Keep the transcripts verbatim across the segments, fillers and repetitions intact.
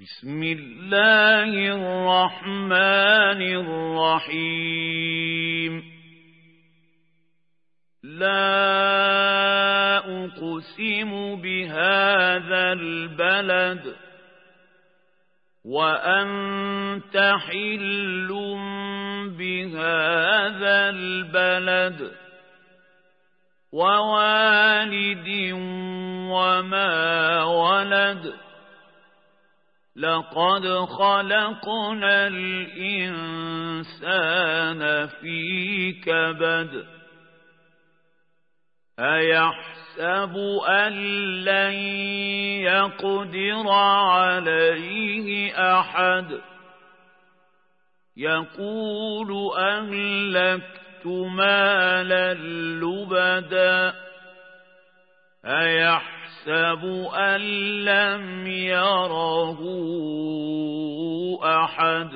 بسم الله الرحمن الرحيم لا أقسم بهذا البلد وأنت حل بهذا البلد ووالد وما ولد لقد خلقنا الإنسان في كبد أيحسب أن لن يقدر عليه أحد يقول أهلكت مالا لبدا أيحسب أن لم يره أحد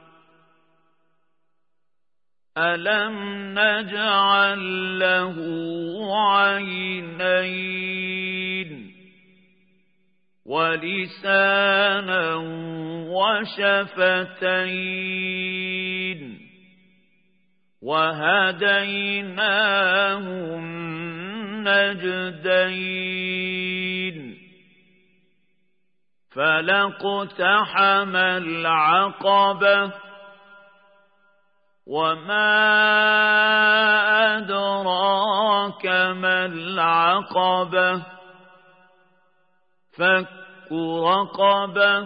ألم نجعل له عينين ولسانا وشفتين وهديناه النجدين فلاقتحم العقبة وما أدراك ما العقبة فك رقبة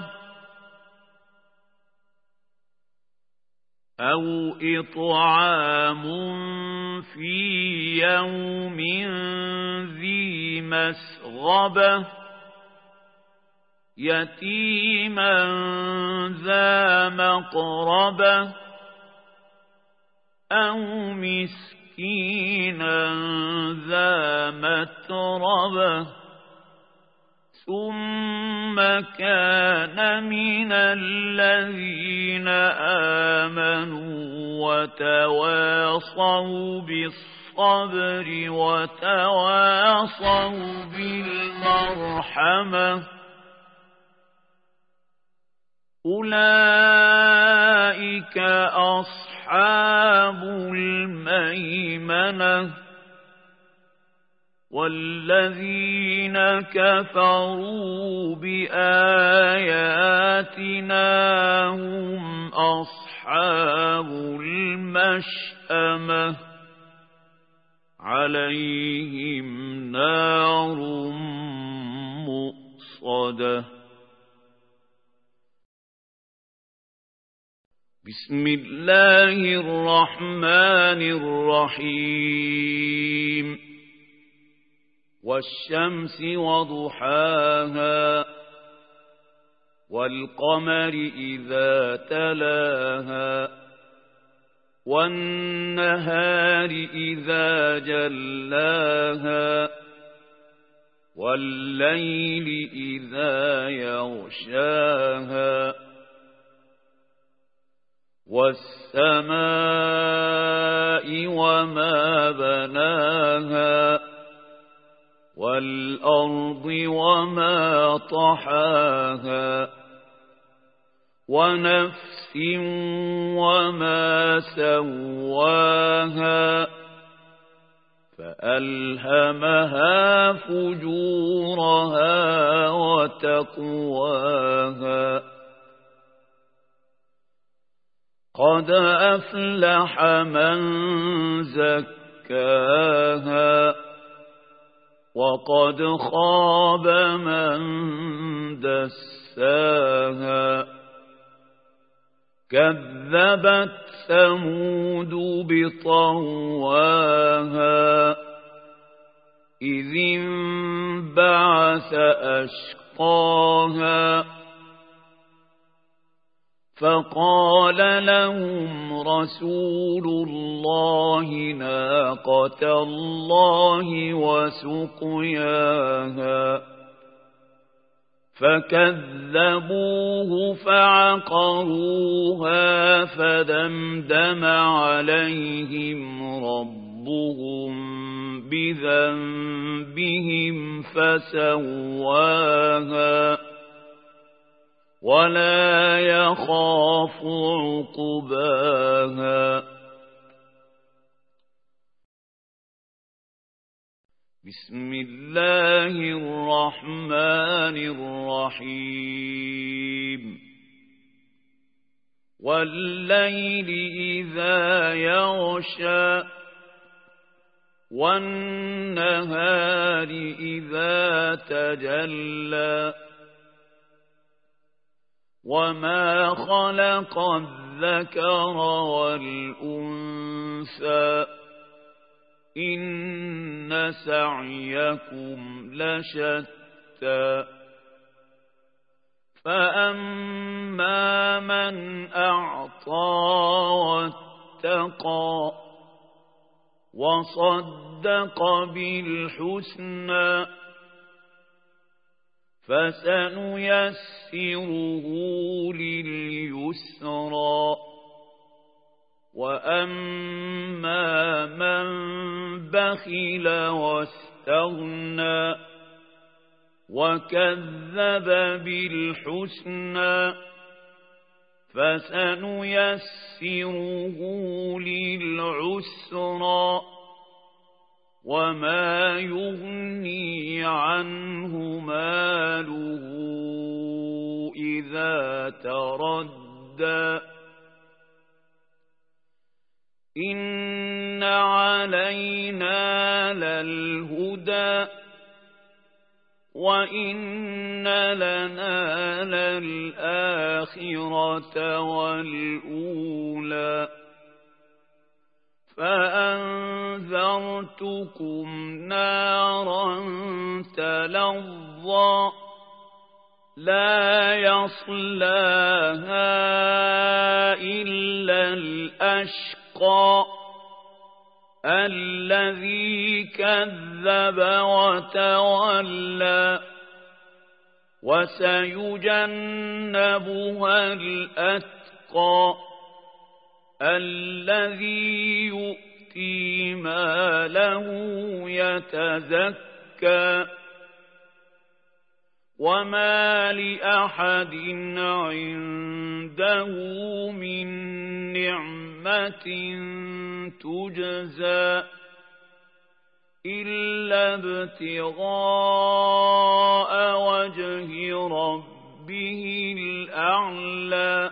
أو إطعام في يوم ذي مسغبة يتيما ذا مقربة أو مسكينا ذا متربة ثم كان من الذين آمنوا وتواصوا بالصبر وتواصوا بالمرحمة أولئك أصحاب الميمنة والذين كفروا بآياتنا هم أصحاب المشأمة عليهم نار مؤصدة بسم الله الرحمن الرحيم والشمس وضحاها والقمر إذا تلاها والنهار إذا جلاها والليل إذا يغشاها والسماء وما بناها والأرض وما طحاها ونفس وما سواها فألهمها فجورها وتقواها قد أفلح من زكاها وقد خاب من دساها كذبت ثمود بطغواها إذ انبعث أشقاها فقال لهم رسول الله ناقة الله وسقياها فكذبوه فعقروها فدمدم عليهم ربهم بذنبهم فسواها ولا يخاف عقباها. بسم الله الرحمن الرحيم. والليل إذا يغشى والنهار إذا تجلى وما خلق الذكر والأنثى إن سعيكم لشتى فأما من أعطى واتقى وصدق بالحسنى فسنيسره لليسرى وأما من بخل واستغنى وكذب بالحسنى فسنيسره للعسرى وما يغني عنه ماله إذا تردى إن علينا للهدى وإن لنا للآخرة والأولى فأنذرتكم نارا تلظى لا يصلاها إلا الأشقى الذي كذب وتولى وسيجنبها الأتقى الذي يؤتي ماله يتزكى وما لأحد عنده من نعمة تجزى إلا ابتغاء وجه ربه الأعلى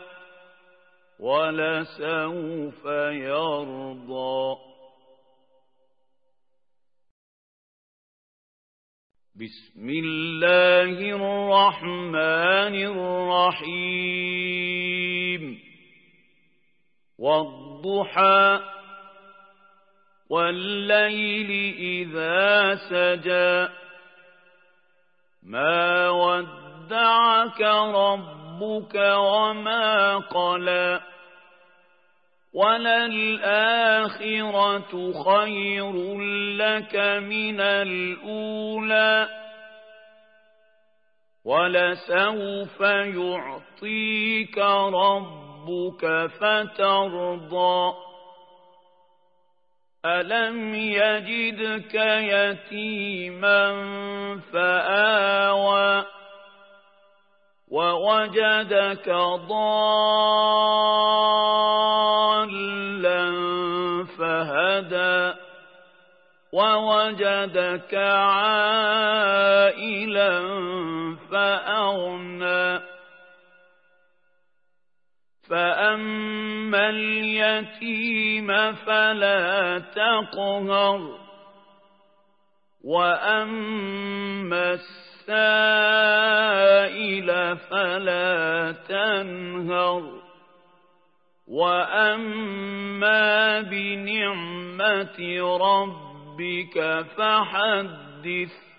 ولسوف يرضى. بسم الله الرحمن الرحيم. والضحى والليل إذا سجى ما ودعك ربك وما قلى وللآخرة خير لك من الأولى ولسوف يعطيك ربك فترضى ألم يجدك يتيما فآوى ووجدك ضالا فهدى ووجدك عائلا فأغنى فأما اليتيم فلا تقهر وأما السائل فلا تنهر وأما بنعمة ربك فحدث